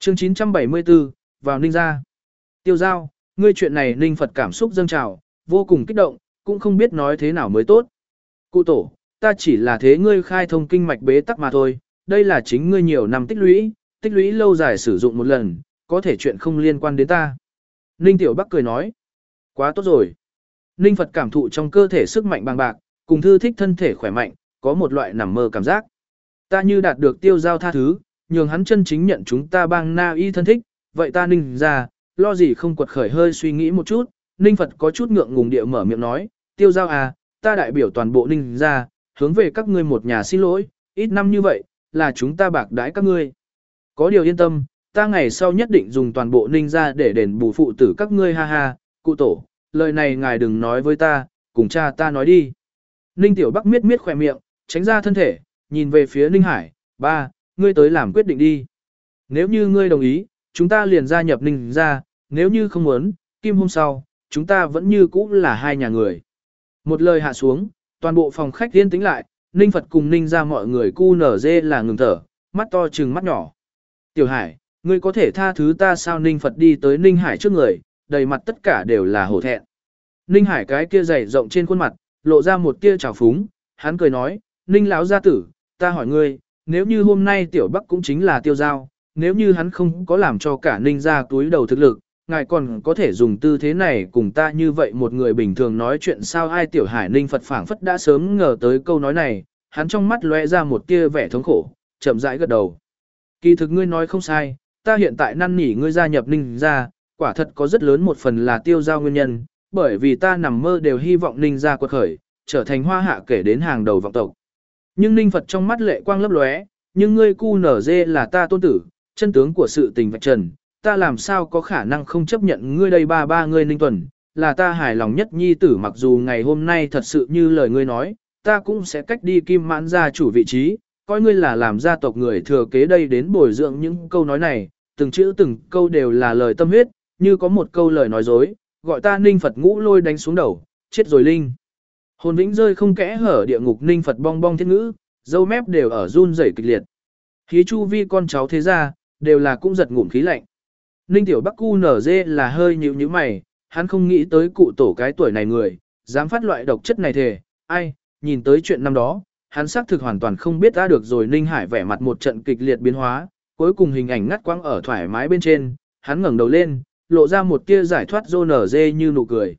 Chương 974, vào Ninh gia. Tiêu Giao, ngươi chuyện này Ninh Phật cảm xúc dâng trào, vô cùng kích động, cũng không biết nói thế nào mới tốt. Cụ tổ, ta chỉ là thế ngươi khai thông kinh mạch bế tắc mà thôi, đây là chính ngươi nhiều năm tích lũy lâu dài sử dụng một lần, có thể chuyện không liên quan đến ta. Ninh Tiểu Bắc cười nói, quá tốt rồi. Ninh Phật cảm thụ trong cơ thể sức mạnh bằng bạc, cùng thư thích thân thể khỏe mạnh, có một loại nằm mơ cảm giác. Ta như đạt được Tiêu Giao tha thứ, nhường hắn chân chính nhận chúng ta bang na y thân thích, vậy ta Ninh ra, lo gì không quật khởi hơi suy nghĩ một chút. Ninh Phật có chút ngượng ngùng địa mở miệng nói, Tiêu Giao à, ta đại biểu toàn bộ Ninh ra, hướng về các ngươi một nhà xin lỗi, ít năm như vậy, là chúng ta bạc đãi các ngươi. Có điều yên tâm, ta ngày sau nhất định dùng toàn bộ Ninh ra để đền bù phụ tử các ngươi ha ha, cụ tổ, lời này ngài đừng nói với ta, cùng cha ta nói đi. Ninh Tiểu Bắc miết miết khỏe miệng, tránh ra thân thể, nhìn về phía Ninh Hải, ba, ngươi tới làm quyết định đi. Nếu như ngươi đồng ý, chúng ta liền gia nhập Ninh ra, nếu như không muốn, kim hôm sau, chúng ta vẫn như cũ là hai nhà người. Một lời hạ xuống, toàn bộ phòng khách yên tĩnh lại, Ninh Phật cùng Ninh ra mọi người cu nở dê là ngừng thở, mắt to trừng mắt nhỏ. Tiểu Hải, ngươi có thể tha thứ ta sao? Ninh Phật đi tới Ninh Hải trước người, đầy mặt tất cả đều là hổ thẹn. Ninh Hải cái kia dày rộng trên khuôn mặt, lộ ra một tia trào phúng, hắn cười nói, Ninh lão gia tử, ta hỏi ngươi, nếu như hôm nay Tiểu Bắc cũng chính là Tiêu Giao, nếu như hắn không có làm cho cả Ninh gia túi đầu thực lực, ngài còn có thể dùng tư thế này cùng ta như vậy một người bình thường nói chuyện sao? Ai? Tiểu Hải Ninh Phật phảng phất đã sớm ngờ tới câu nói này, hắn trong mắt lóe ra một tia vẻ thống khổ, chậm rãi gật đầu. Kỳ thực ngươi nói không sai, ta hiện tại năn nỉ ngươi gia nhập Ninh gia, quả thật có rất lớn một phần là Tiêu Giao nguyên nhân, bởi vì ta nằm mơ đều hy vọng Ninh gia quật khởi, trở thành hoa hạ kể đến hàng đầu vọng tộc. Nhưng Ninh Phật trong mắt lệ quang lấp lóe, nhưng ngươi cu nở dê là ta tôn tử, chân tướng của sự tình vạch trần, ta làm sao có khả năng không chấp nhận ngươi đây ba ngươi Ninh Tuần, là ta hài lòng nhất nhi tử. Mặc dù ngày hôm nay thật sự như lời ngươi nói, ta cũng sẽ cách đi Kim Mãn gia chủ vị trí, coi ngươi là làm gia tộc người thừa kế đây đến bồi dưỡng những câu nói này, từng chữ từng câu đều là lời tâm huyết, như có một câu lời nói dối, gọi ta Ninh Phật ngũ lôi đánh xuống đầu, chết rồi linh. Hồn vĩnh rơi không kẽ hở địa ngục. Ninh Phật bong bong thiết ngữ, dâu mép đều ở run rẩy kịch liệt. Khí chu vi con cháu thế ra, đều là cũng giật ngụm khí lạnh. Ninh Tiểu Bắc cu nở dê là hơi nhíu nhíu mày, hắn không nghĩ tới cụ tổ cái tuổi này người, dám phát loại độc chất này thề, ai, nhìn tới chuyện năm đó, hắn xác thực hoàn toàn không biết đã được rồi. Ninh Hải vẻ mặt một trận kịch liệt biến hóa, cuối cùng hình ảnh ngắt quãng ở thoải mái bên trên, hắn ngẩng đầu lên, lộ ra một tia giải thoát rô nở dê như nụ cười.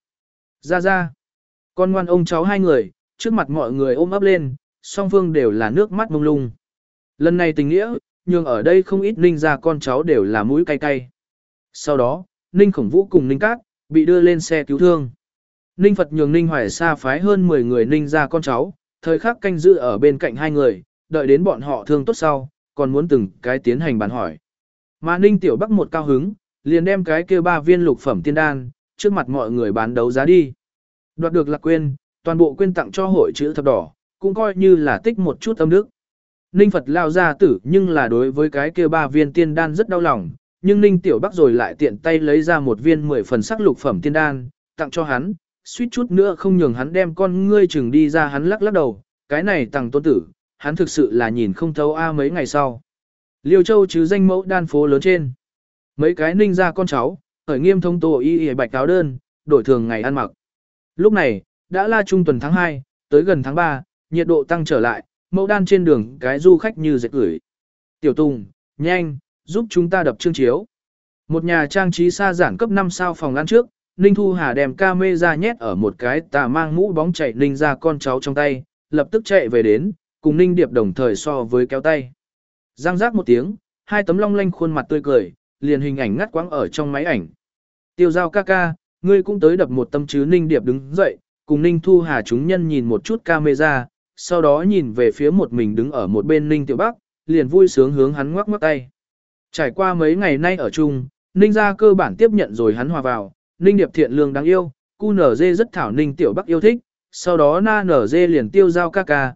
Ra, con ngoan ông cháu hai người, trước mặt mọi người ôm ấp lên, song phương đều là nước mắt mông lung. Lần này tình nghĩa, nhưng ở đây không ít Ninh gia con cháu đều là mũi cay cay. Sau đó, Ninh Khổng Vũ cùng Ninh Cát, bị đưa lên xe cứu thương. Ninh Phật nhường Ninh Hoài Sa phái hơn 10 người Ninh gia con cháu, thời khắc canh giữ ở bên cạnh hai người, đợi đến bọn họ thương tốt sau, còn muốn từng cái tiến hành bàn hỏi. Mà Ninh Tiểu Bắc một cao hứng, liền đem cái kia 3 viên lục phẩm tiên đan, trước mặt mọi người bán đấu giá đi. Đoạt được là quên, toàn bộ quyên tặng cho hội chữ thập đỏ, cũng coi như là tích một chút âm đức. Ninh Phật lao ra tử nhưng là đối với cái kia 3 viên tiên đan rất đau lòng, nhưng Ninh Tiểu Bắc rồi lại tiện tay lấy ra một viên 10 phần sắc lục phẩm tiên đan, tặng cho hắn, suýt chút nữa không nhường hắn đem con ngươi chừng đi ra. Hắn lắc lắc đầu, cái này tặng tôn tử, hắn thực sự là nhìn không thấu a. Mấy ngày sau, Liêu Châu chứ danh mẫu đan phố lớn trên, mấy cái Ninh gia con cháu, khởi nghiêm thông tổ y bạch cáo đơn, đổi thường ngày ăn mặc. Lúc này, đã là trung tuần tháng 2, tới gần tháng 3, nhiệt độ tăng trở lại, mẫu đan trên đường cái du khách như dệt gửi. Tiểu Tùng, nhanh, giúp chúng ta đập chương chiếu. Một nhà trang trí xa giản cấp 5 sao phòng ăn trước, Ninh Thu Hà đem camera nhét ở một cái tà mang mũ bóng chạy Ninh ra con cháu trong tay, lập tức chạy về đến, cùng Ninh Điệp đồng thời so với kéo tay. Giang giác một tiếng, hai tấm long lanh khuôn mặt tươi cười, liền hình ảnh ngắt quãng ở trong máy ảnh. Tiêu Giao ca ca, ngươi cũng tới đập một tấm chứ? Ninh Điệp đứng dậy, cùng Ninh Thu Hà chúng nhân nhìn một chút camera, sau đó nhìn về phía một mình đứng ở một bên Ninh Tiểu Bắc, liền vui sướng hướng hắn ngoắc ngoắc tay. Trải qua mấy ngày nay ở chung, Ninh gia cơ bản tiếp nhận rồi hắn hòa vào, Ninh Điệp thiện lương đáng yêu, cu nở dê rất thảo Ninh Tiểu Bắc yêu thích, sau đó na nở dê liền Tiêu Giao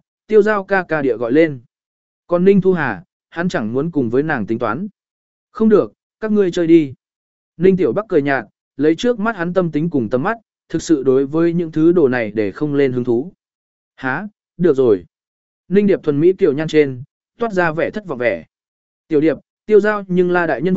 ca ca địa gọi lên. Còn Ninh Thu Hà, hắn chẳng muốn cùng với nàng tính toán. Không được, các ngươi chơi đi. Ninh Tiểu Bắc cười nhạt, lấy trước mắt hắn tâm tính cùng tầm mắt, thực sự đối với những thứ đồ này để không lên hứng thú. Hả, được rồi. Ninh Điệp thuần mỹ tiểu nhan trên, toát ra vẻ thất vọng vẻ. Tiểu Điệp, Tiêu Giao nhưng là đại nhân vật,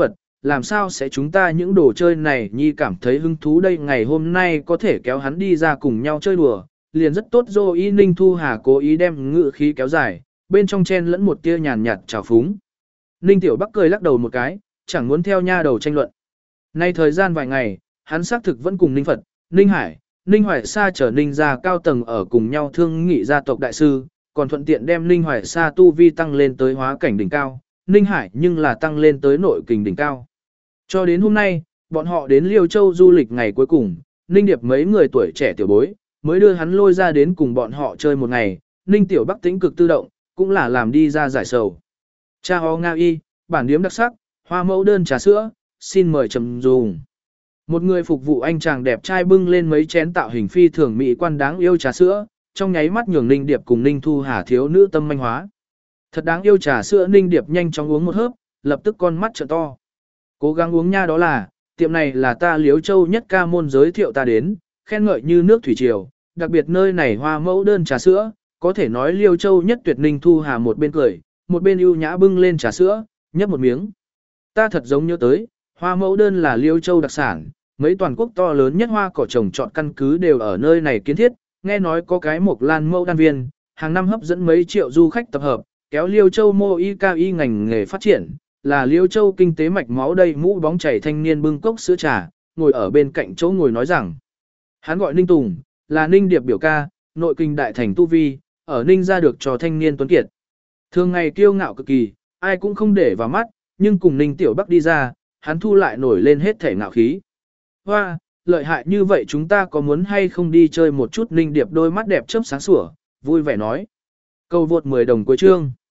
làm sao sẽ chúng ta những đồ chơi này nhi cảm thấy hứng thú đây, ngày hôm nay có thể kéo hắn đi ra cùng nhau chơi đùa, liền rất tốt rồi. Y Ninh Thu Hà cố ý đem ngữ khí kéo dài, bên trong chen lẫn một tia nhàn nhạt trào phúng. Ninh Tiểu Bắc cười lắc đầu một cái, chẳng muốn theo nha đầu tranh luận. Nay thời gian vài ngày, hắn xác thực vẫn cùng Ninh Phật, Ninh Hải, Ninh Hoài Sa trở Ninh gia cao tầng ở cùng nhau thương nghị gia tộc đại sư, còn thuận tiện đem Ninh Hoài Sa tu vi tăng lên tới hóa cảnh đỉnh cao, Ninh Hải nhưng là tăng lên tới nội kình đỉnh cao. Cho đến hôm nay, bọn họ đến Liêu Châu du lịch ngày cuối cùng, Ninh Điệp mấy người tuổi trẻ tiểu bối, mới đưa hắn lôi ra đến cùng bọn họ chơi một ngày, Ninh Tiểu Bắc tĩnh cực tự động, cũng là làm đi ra giải sầu. Cha ho Nga y, bản điếm đặc sắc, hoa mẫu đơn trà sữa, xin mời trầm dùng. Một người phục vụ anh chàng đẹp trai bưng lên mấy chén tạo hình phi thường mỹ quan đáng yêu trà sữa, trong nháy mắt nhường Ninh Điệp cùng Ninh Thu Hà thiếu nữ tâm manh hóa. Thật đáng yêu trà sữa, Ninh Điệp nhanh chóng uống một hớp, lập tức con mắt trợn to. Cố gắng uống nha, đó là, tiệm này là ta Liếu Châu nhất ca môn giới thiệu ta đến, khen ngợi như nước thủy triều, đặc biệt nơi này hoa mẫu đơn trà sữa, có thể nói Liêu Châu nhất tuyệt. Ninh Thu Hà một bên cười, một bên ưu nhã bưng lên trà sữa, nhấp một miếng. Ta thật giống nhớ tới, hoa mẫu đơn là Liêu Châu đặc sản, mấy toàn quốc to lớn nhất hoa cỏ trồng trọt căn cứ đều ở nơi này kiến thiết, nghe nói có cái mộc lan mẫu đan viên, hàng năm hấp dẫn mấy triệu du khách tập hợp, kéo Liêu Châu mô y ngành nghề phát triển, là Liêu Châu kinh tế mạch máu. Đây mũ bóng chảy thanh niên bưng cốc sữa trà, ngồi ở bên cạnh chỗ ngồi nói rằng, hắn gọi Ninh Tùng, là Ninh Điệp biểu ca, nội kinh đại thành tu vi, ở Ninh ra được cho thanh niên tuấn kiệt. Thường ngày kiêu ngạo cực kỳ, ai cũng không để vào mắt, nhưng cùng Ninh Tiểu Bắc đi ra, hắn thu lại nổi lên hết thể ngạo khí. Hoa, lợi hại như vậy, chúng ta có muốn hay không đi chơi một chút? Ninh Điệp đôi mắt đẹp chớp sáng sủa, vui vẻ nói. Cầu vượt 10 đồng cuối chương.